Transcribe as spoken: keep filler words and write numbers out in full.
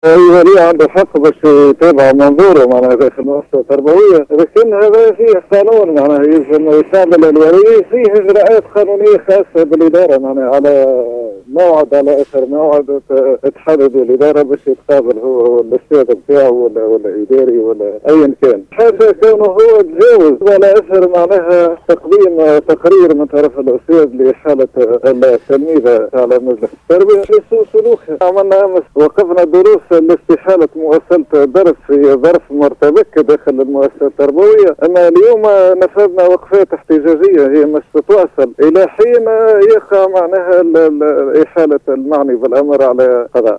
ولي عنده حق باش يتابع منظوره معناها داخل المؤسسة التربوية، لكن هذا فيه قانون معناها يلزم يستعمل الولي، فيه إجراءات قانونية خاصة بالإدارة معناها على موعد، على أثر موعد تحدد الإدارة باش يتقابل هو والأستاذ بتاعه ولا ولا إداري ولا أيا كان، حتى كونه هو تجاوز على أثر معناها تقديم تقرير من طرف الأستاذ لحالة التلميذة على مجلس التربية في سوء سلوكها. عملنا أمس وقفنا دروس لاستحالة مواصلة درس في ظرف مرتبك داخل المؤسسة التربوية، أما اليوم نفذنا وقفات احتجاجية هي مش تتواصل إلى حين يقع معناها إحالة المعني بالأمر على قضاء.